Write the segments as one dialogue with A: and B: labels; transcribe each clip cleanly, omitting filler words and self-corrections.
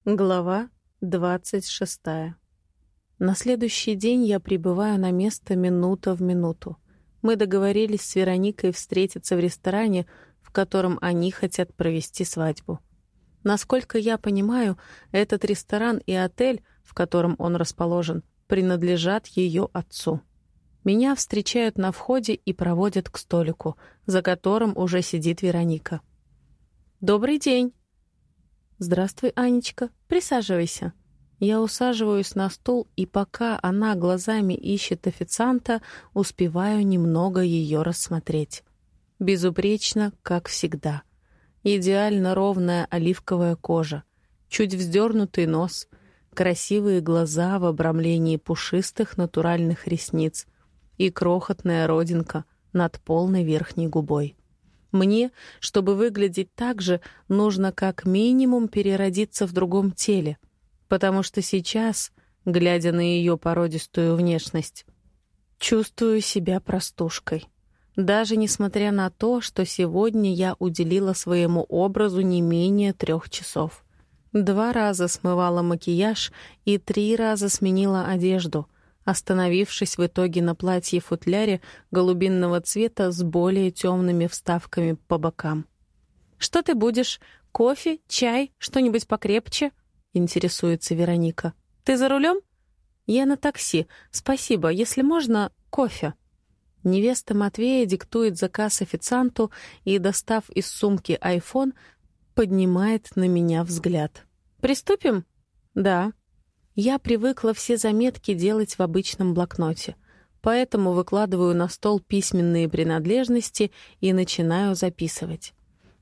A: Глава 26. На следующий день я прибываю на место минута в минуту. Мы договорились с Вероникой встретиться в ресторане, в котором они хотят провести свадьбу. Насколько я понимаю, этот ресторан и отель, в котором он расположен, принадлежат ее отцу. Меня встречают на входе и проводят к столику, за которым уже сидит Вероника. «Добрый день!» «Здравствуй, Анечка. Присаживайся». Я усаживаюсь на стул, и пока она глазами ищет официанта, успеваю немного ее рассмотреть. Безупречно, как всегда. Идеально ровная оливковая кожа, чуть вздернутый нос, красивые глаза в обрамлении пушистых натуральных ресниц и крохотная родинка над полной верхней губой. Мне, чтобы выглядеть так же, нужно как минимум переродиться в другом теле, потому что сейчас, глядя на ее породистую внешность, чувствую себя простушкой. Даже несмотря на то, что сегодня я уделила своему образу не менее 3 часов. 2 раза смывала макияж и 3 раза сменила одежду, остановившись в итоге на платье-футляре голубинного цвета с более темными вставками по бокам. «Что ты будешь? Кофе? Чай? Что-нибудь покрепче?» — интересуется Вероника. «Ты за рулем?» «Я на такси. Спасибо. Если можно, кофе». Невеста Матвея диктует заказ официанту и, достав из сумки iPhone, поднимает на меня взгляд. «Приступим?» «Да». Я привыкла все заметки делать в обычном блокноте, поэтому выкладываю на стол письменные принадлежности и начинаю записывать.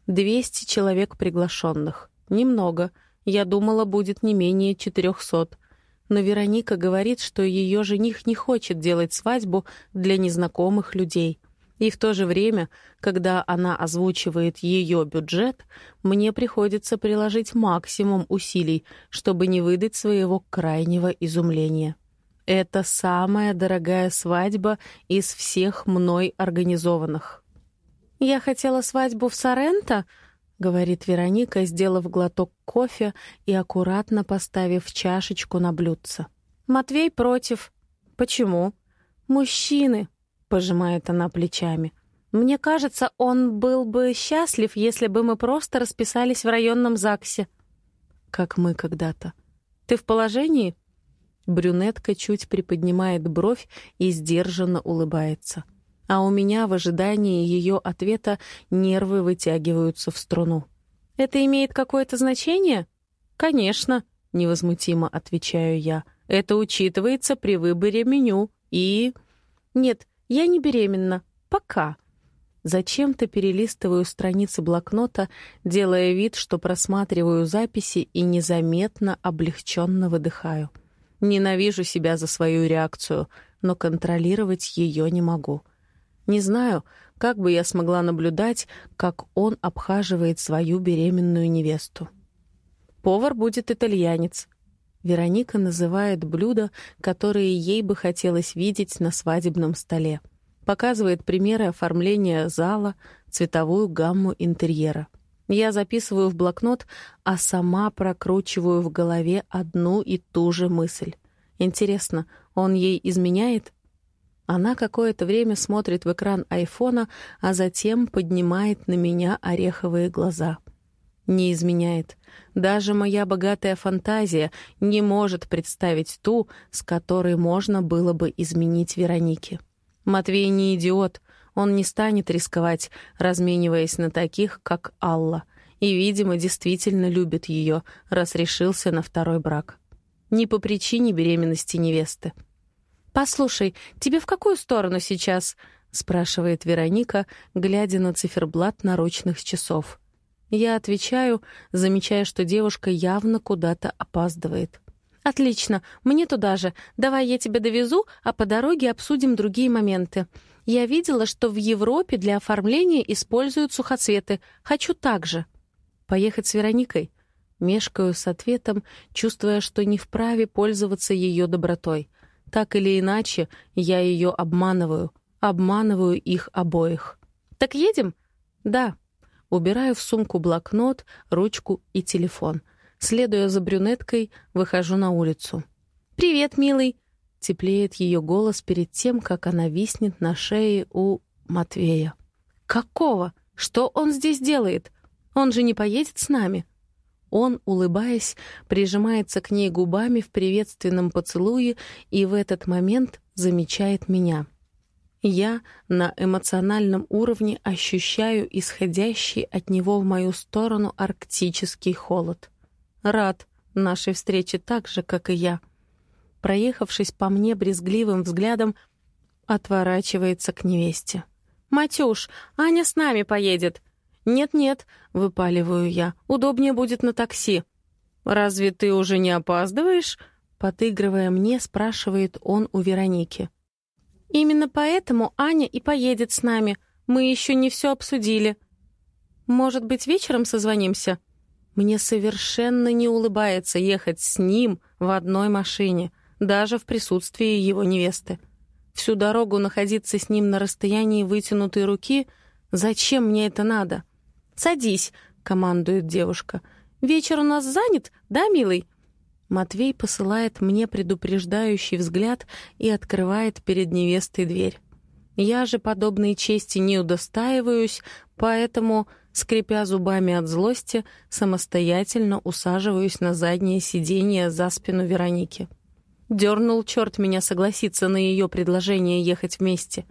A: 200 человек приглашенных. Немного. Я думала, будет не менее 400. Но Вероника говорит, что ее жених не хочет делать свадьбу для незнакомых людей. И в то же время, когда она озвучивает ее бюджет, мне приходится приложить максимум усилий, чтобы не выдать своего крайнего изумления. Это самая дорогая свадьба из всех мной организованных. «Я хотела свадьбу в Соренто», — говорит Вероника, сделав глоток кофе и аккуратно поставив чашечку на блюдце. «Матвей против». «Почему?» «Мужчины», — пожимает она плечами. «Мне кажется, он был бы счастлив, если бы мы просто расписались в районном ЗАГСе». «Как мы когда-то». «Ты в положении?» Брюнетка чуть приподнимает бровь и сдержанно улыбается. А у меня в ожидании ее ответа нервы вытягиваются в струну. «Это имеет какое-то значение?» «Конечно», — невозмутимо отвечаю я. «Это учитывается при выборе меню и...» «Нет, я не беременна. Пока». Зачем-то перелистываю страницы блокнота, делая вид, что просматриваю записи и незаметно, облегченно выдыхаю. Ненавижу себя за свою реакцию, но контролировать ее не могу. Не знаю, как бы я смогла наблюдать, как он обхаживает свою беременную невесту. Повар будет итальянец. Вероника называет блюда, которые ей бы хотелось видеть на свадебном столе. Показывает примеры оформления зала, цветовую гамму интерьера. Я записываю в блокнот, а сама прокручиваю в голове одну и ту же мысль. Интересно, он ей изменяет? Она какое-то время смотрит в экран айфона, а затем поднимает на меня ореховые глаза. Не изменяет. Даже моя богатая фантазия не может представить ту, с которой можно было бы изменить Веронике. Матвей не идиот, он не станет рисковать, размениваясь на таких, как Алла, и, видимо, действительно любит ее, раз решился на второй брак. Не по причине беременности невесты. «Послушай, тебе в какую сторону сейчас?» — спрашивает Вероника, глядя на циферблат наручных часов. Я отвечаю, замечая, что девушка явно куда-то опаздывает. «Отлично, мне туда же. Давай я тебя довезу, а по дороге обсудим другие моменты. Я видела, что в Европе для оформления используют сухоцветы. Хочу так же». «Поехать с Вероникой?» Мешкаю с ответом, чувствуя, что не вправе пользоваться ее добротой. Так или иначе, я ее обманываю их обоих. «Так едем?» «Да». Убираю в сумку блокнот, ручку и телефон. Следуя за брюнеткой, выхожу на улицу. «Привет, милый!» — теплеет ее голос перед тем, как она виснет на шее у Матвея. «Какого? Что он здесь делает? Он же не поедет с нами?» Он, улыбаясь, прижимается к ней губами в приветственном поцелуе и в этот момент замечает меня. Я на эмоциональном уровне ощущаю исходящий от него в мою сторону арктический холод. Рад нашей встрече так же, как и я. Проехавшись по мне брезгливым взглядом, отворачивается к невесте. «Матюш, Аня с нами поедет!» «Нет-нет», — выпаливаю я, — «удобнее будет на такси». «Разве ты уже не опаздываешь?» — подыгрывая мне, спрашивает он у Вероники. «Именно поэтому Аня и поедет с нами. Мы еще не все обсудили. Может быть, вечером созвонимся?» Мне совершенно не улыбается ехать с ним в одной машине, даже в присутствии его невесты. Всю дорогу находиться с ним на расстоянии вытянутой руки — зачем мне это надо? «Садись», — командует девушка. «Вечер у нас занят, да, милый?» Матвей посылает мне предупреждающий взгляд и открывает перед невестой дверь. Я же подобной чести не удостаиваюсь, поэтому, скрипя зубами от злости, самостоятельно усаживаюсь на заднее сиденье за спину Вероники. Дернул черт меня согласиться на ее предложение ехать вместе.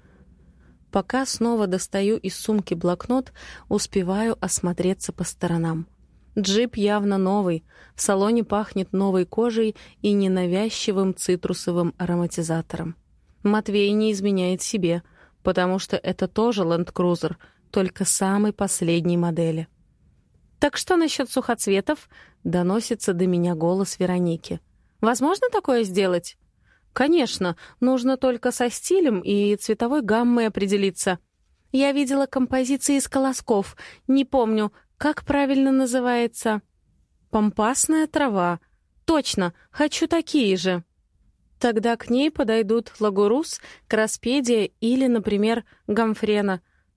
A: Пока снова достаю из сумки блокнот, успеваю осмотреться по сторонам. Джип явно новый, в салоне пахнет новой кожей и ненавязчивым цитрусовым ароматизатором. Матвей не изменяет себе, потому что это тоже ленд-крузер, только самой последней модели. «Так что насчет сухоцветов?» — доносится до меня голос Вероники. «Возможно такое сделать?» «Конечно, нужно только со стилем и цветовой гаммой определиться. Я видела композиции из колосков, не помню, как правильно называется. Пампасная трава. Точно, хочу такие же». Тогда к ней подойдут лагурус, краспедия или, например, гамфрена.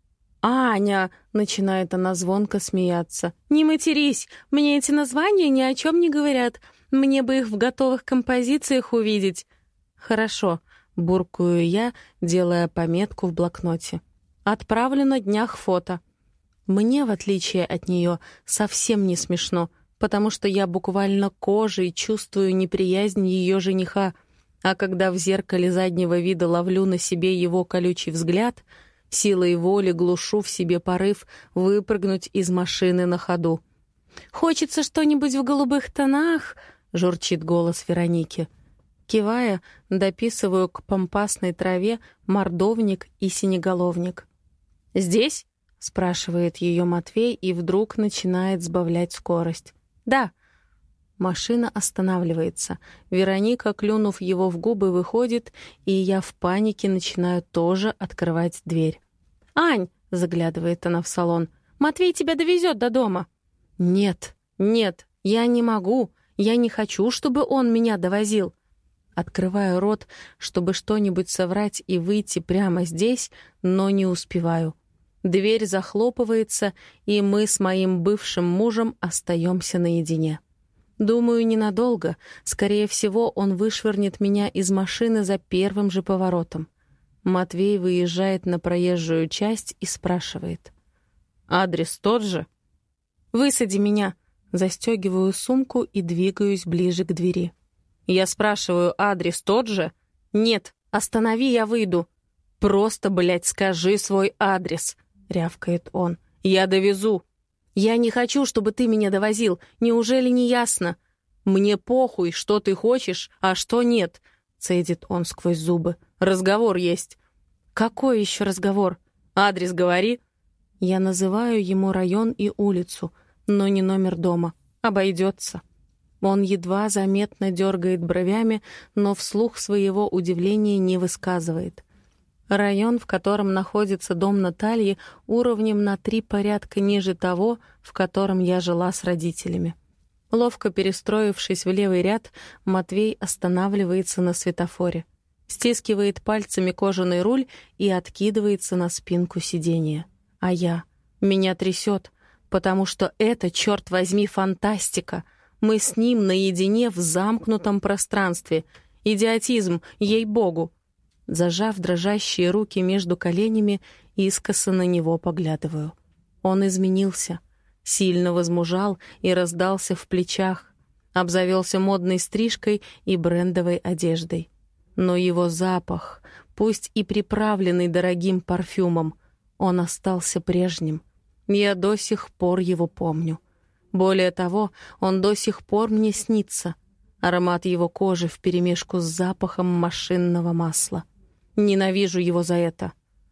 A: «Аня!» — начинает она звонко смеяться. «Не матерись, мне эти названия ни о чем не говорят. Мне бы их в готовых композициях увидеть». «Хорошо», — буркую я, делая пометку в блокноте. «Отправлю на днях фото». Мне, в отличие от нее, совсем не смешно, потому что я буквально кожей чувствую неприязнь ее жениха, а когда в зеркале заднего вида ловлю на себе его колючий взгляд, силой воли глушу в себе порыв выпрыгнуть из машины на ходу. «Хочется что-нибудь в голубых тонах», — журчит голос Вероники. Кивая, дописываю к пампасной траве мордовник и синеголовник. «Здесь?» — спрашивает ее Матвей и вдруг начинает сбавлять скорость. «Да». Машина останавливается. Вероника, клюнув его в губы, выходит, и я в панике начинаю тоже открывать дверь. «Ань!» — заглядывает она в салон. «Матвей тебя довезет до дома». «Нет, нет, я не могу. Я не хочу, чтобы он меня довозил». Открываю рот, чтобы что-нибудь соврать и выйти прямо здесь, но не успеваю. Дверь захлопывается, и мы с моим бывшим мужем остаемся наедине. Думаю, ненадолго. Скорее всего, он вышвырнет меня из машины за первым же поворотом. Матвей выезжает на проезжую часть и спрашивает. «Адрес тот же?» «Высади меня». Застегиваю сумку и двигаюсь ближе к двери. Я спрашиваю, адрес тот же? «Нет, останови, я выйду». «Просто, блядь, скажи свой адрес», — рявкает он. «Я довезу». «Я не хочу, чтобы ты меня довозил. Неужели не ясно?» «Мне похуй, что ты хочешь, а что нет», — цедит он сквозь зубы. «Разговор есть». «Какой еще разговор? Адрес говори». Я называю ему район и улицу, но не номер дома. Обойдется. Он едва заметно дергает бровями, но вслух своего удивления не высказывает. Район, в котором находится дом Натальи, уровнем на 3 порядка ниже того, в котором я жила с родителями. Ловко перестроившись в левый ряд, Матвей останавливается на светофоре, стискивает пальцами кожаный руль и откидывается на спинку сиденья. А меня трясет, потому что это, черт возьми, фантастика. Мы с ним наедине в замкнутом пространстве. Идиотизм, ей-богу. Зажав дрожащие руки между коленями, искоса на него поглядываю. Он изменился, сильно возмужал и раздался в плечах, обзавелся модной стрижкой и брендовой одеждой. Но его запах, пусть и приправленный дорогим парфюмом, он остался прежним. Я до сих пор его помню. Более того, он до сих пор мне снится. Аромат его кожи вперемешку с запахом машинного масла. Ненавижу его за это.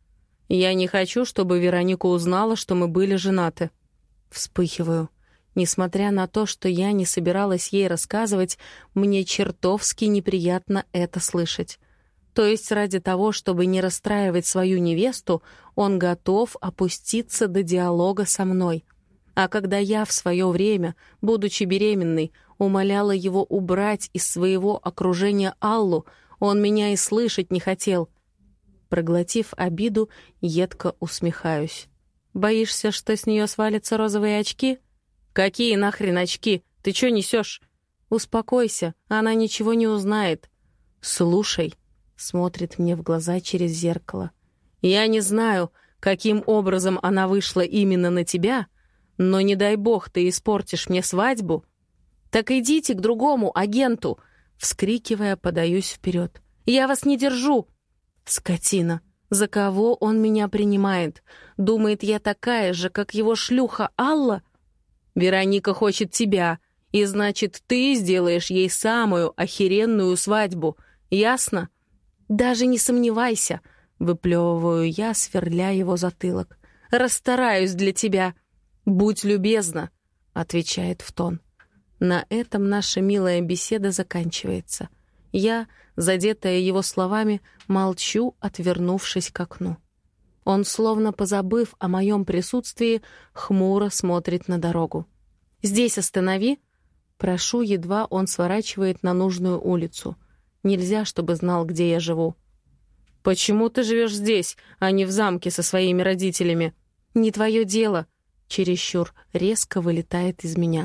A: Я не хочу, чтобы Вероника узнала, что мы были женаты. Вспыхиваю. Несмотря на то, что я не собиралась ей рассказывать, мне чертовски неприятно это слышать. То есть ради того, чтобы не расстраивать свою невесту, он готов опуститься до диалога со мной. А когда я в свое время, будучи беременной, умоляла его убрать из своего окружения Аллу, он меня и слышать не хотел. Проглотив обиду, едко усмехаюсь. «Боишься, что с нее свалятся розовые очки?» «Какие нахрен очки? Ты чё несешь?» «Успокойся, она ничего не узнает». «Слушай», — смотрит мне в глаза через зеркало, «я не знаю, каким образом она вышла именно на тебя, но не дай бог ты испортишь мне свадьбу». «Так идите к другому агенту!» Вскрикивая, подаюсь вперед. «Я вас не держу!» «Скотина! За кого он меня принимает? Думает, я такая же, как его шлюха Алла?» «Вероника хочет тебя, и значит, ты сделаешь ей самую охеренную свадьбу. Ясно?» «Даже не сомневайся!» — выплевываю я, сверля его затылок. «Расстараюсь для тебя!» «Будь любезна!» — отвечает в тон. На этом наша милая беседа заканчивается. Я, задетая его словами, молчу, отвернувшись к окну. Он, словно позабыв о моем присутствии, хмуро смотрит на дорогу. «Здесь останови!» Прошу, едва он сворачивает на нужную улицу. Нельзя, чтобы знал, где я живу. «Почему ты живешь здесь, а не в замке со своими родителями?» «Не твое дело!» Чересчур резко вылетает из меня.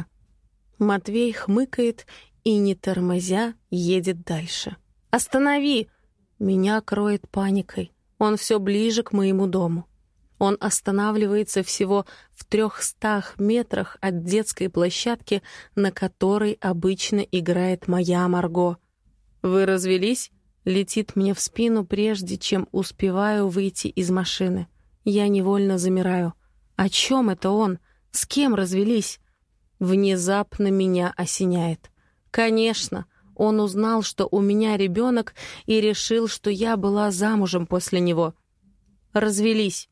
A: Матвей хмыкает и, не тормозя, едет дальше. «Останови!» Меня кроет паникой. Он все ближе к моему дому. Он останавливается всего в 300 метрах от детской площадки, на которой обычно играет моя Марго. «Вы развелись?» Летит мне в спину, прежде чем успеваю выйти из машины. Я невольно замираю. О чем это он? С кем развелись? Внезапно меня осеняет. Конечно, он узнал, что у меня ребенок, и решил, что я была замужем после него. Развелись.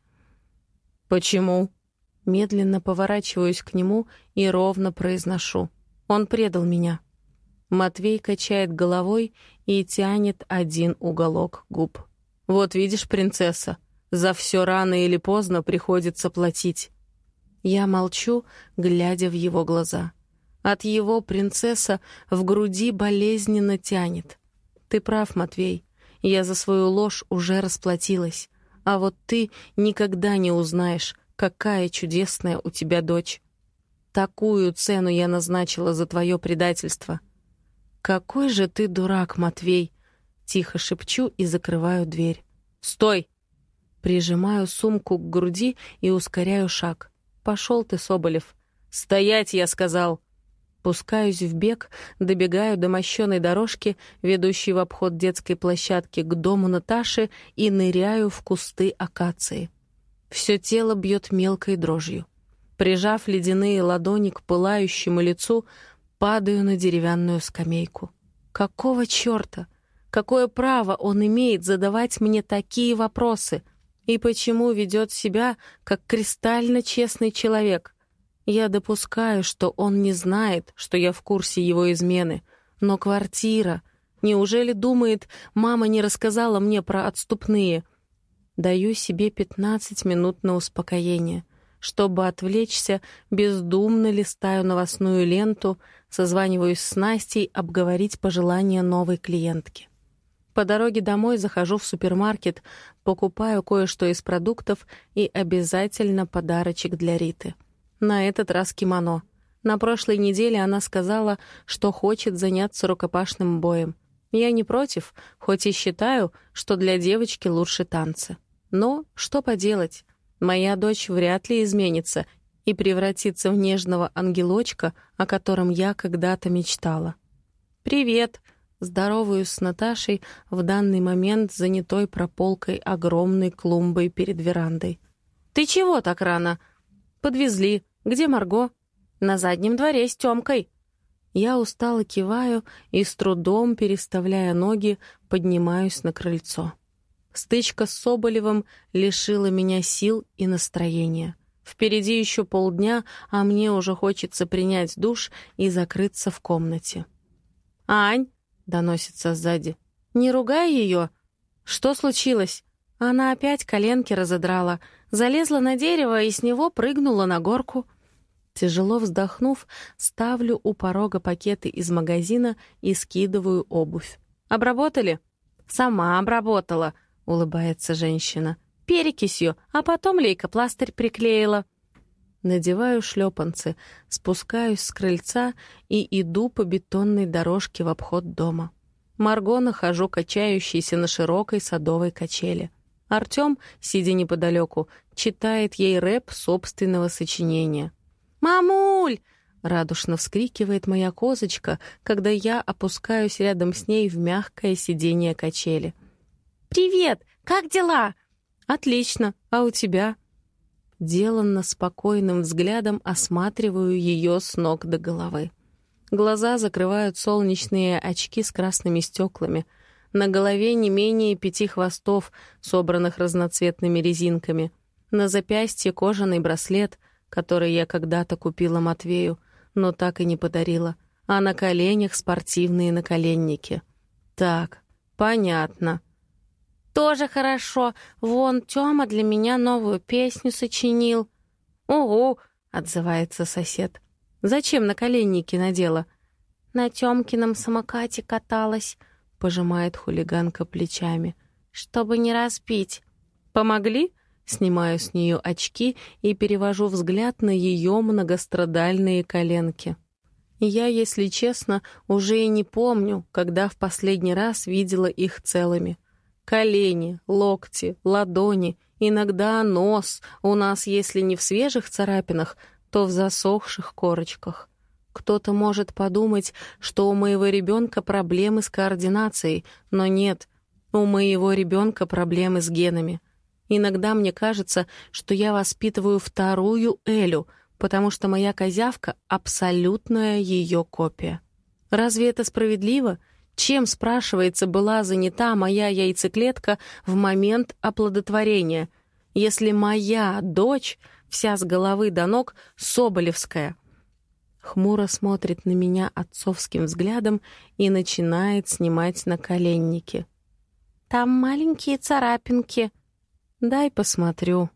A: Почему? Медленно поворачиваюсь к нему и ровно произношу. Он предал меня. Матвей качает головой и тянет один уголок губ. Вот видишь, принцесса, за все рано или поздно приходится платить. Я молчу, глядя в его глаза. От его принцесса в груди болезненно тянет. Ты прав, Матвей, я за свою ложь уже расплатилась. А вот ты никогда не узнаешь, какая чудесная у тебя дочь. Такую цену я назначила за твое предательство. Какой же ты дурак, Матвей! Тихо шепчу и закрываю дверь. Стой! Прижимаю сумку к груди и ускоряю шаг. Пошел ты, Соболев. Стоять, я сказал. Пускаюсь в бег, добегаю до мощеной дорожки, ведущей в обход детской площадки к дому Наташи, и ныряю в кусты акации. Все тело бьет мелкой дрожью. Прижав ледяные ладони к пылающему лицу, падаю на деревянную скамейку. Какого черта? Какое право он имеет задавать мне такие вопросы? И почему ведет себя, как кристально честный человек? Я допускаю, что он не знает, что я в курсе его измены. Но квартира... Неужели думает, мама не рассказала мне про отступные? Даю себе 15 минут на успокоение. Чтобы отвлечься, бездумно листаю новостную ленту, созваниваюсь с Настей обговорить пожелания новой клиентки. По дороге домой захожу в супермаркет, покупаю кое-что из продуктов и обязательно подарочек для Риты. На этот раз кимоно. На прошлой неделе она сказала, что хочет заняться рукопашным боем. Я не против, хоть и считаю, что для девочки лучше танцы. Но что поделать? Моя дочь вряд ли изменится и превратится в нежного ангелочка, о котором я когда-то мечтала. «Привет!» — здороваюсь с Наташей, в данный момент занятой прополкой огромной клумбой перед верандой. «Ты чего так рано?» «Подвезли. Где Марго?» «На заднем дворе с Тёмкой». Я устало киваю и, с трудом переставляя ноги, поднимаюсь на крыльцо. Стычка с Соболевым лишила меня сил и настроения. Впереди еще полдня, а мне уже хочется принять душ и закрыться в комнате. «Ань!» — доносится сзади. «Не ругай ее!» «Что случилось?» Она опять коленки разодрала, залезла на дерево и с него прыгнула на горку. Тяжело вздохнув, ставлю у порога пакеты из магазина и скидываю обувь. «Обработали?» «Сама обработала», — улыбается женщина. «Перекисью, а потом лейкопластырь приклеила». Надеваю шлепанцы, спускаюсь с крыльца и иду по бетонной дорожке в обход дома. Марго нахожу качающейся на широкой садовой качели. Артём, сидя неподалеку, читает ей рэп собственного сочинения. «Мамуль!» — радушно вскрикивает моя козочка, когда я опускаюсь рядом с ней в мягкое сиденье качели. «Привет! Как дела?» «Отлично. А у тебя?» Деланно спокойным взглядом осматриваю ее с ног до головы. Глаза закрывают солнечные очки с красными стеклами. На голове не менее 5 хвостов, собранных разноцветными резинками. На запястье кожаный браслет, который я когда-то купила Матвею, но так и не подарила, а на коленях спортивные наколенники. Так, понятно. «Тоже хорошо. Вон, Тёма для меня новую песню сочинил». «Ого!» — отзывается сосед. «Зачем наколенники надела?» «На Тёмкином самокате каталась», — пожимает хулиганка плечами. «Чтобы не разбить». «Помогли?» Снимаю с нее очки и перевожу взгляд на ее многострадальные коленки. Я, если честно, уже и не помню, когда в последний раз видела их целыми. Колени, локти, ладони, иногда нос у нас, если не в свежих царапинах, то в засохших корочках. Кто-то может подумать, что у моего ребенка проблемы с координацией, но нет, у моего ребенка проблемы с генами. Иногда мне кажется, что я воспитываю вторую Элю, потому что моя козявка — абсолютная ее копия. Разве это справедливо? Чем, спрашивается, была занята моя яйцеклетка в момент оплодотворения, если моя дочь вся с головы до ног соболевская? Хмуро смотрит на меня отцовским взглядом и начинает снимать наколенники. «Там маленькие царапинки». «Дай посмотрю».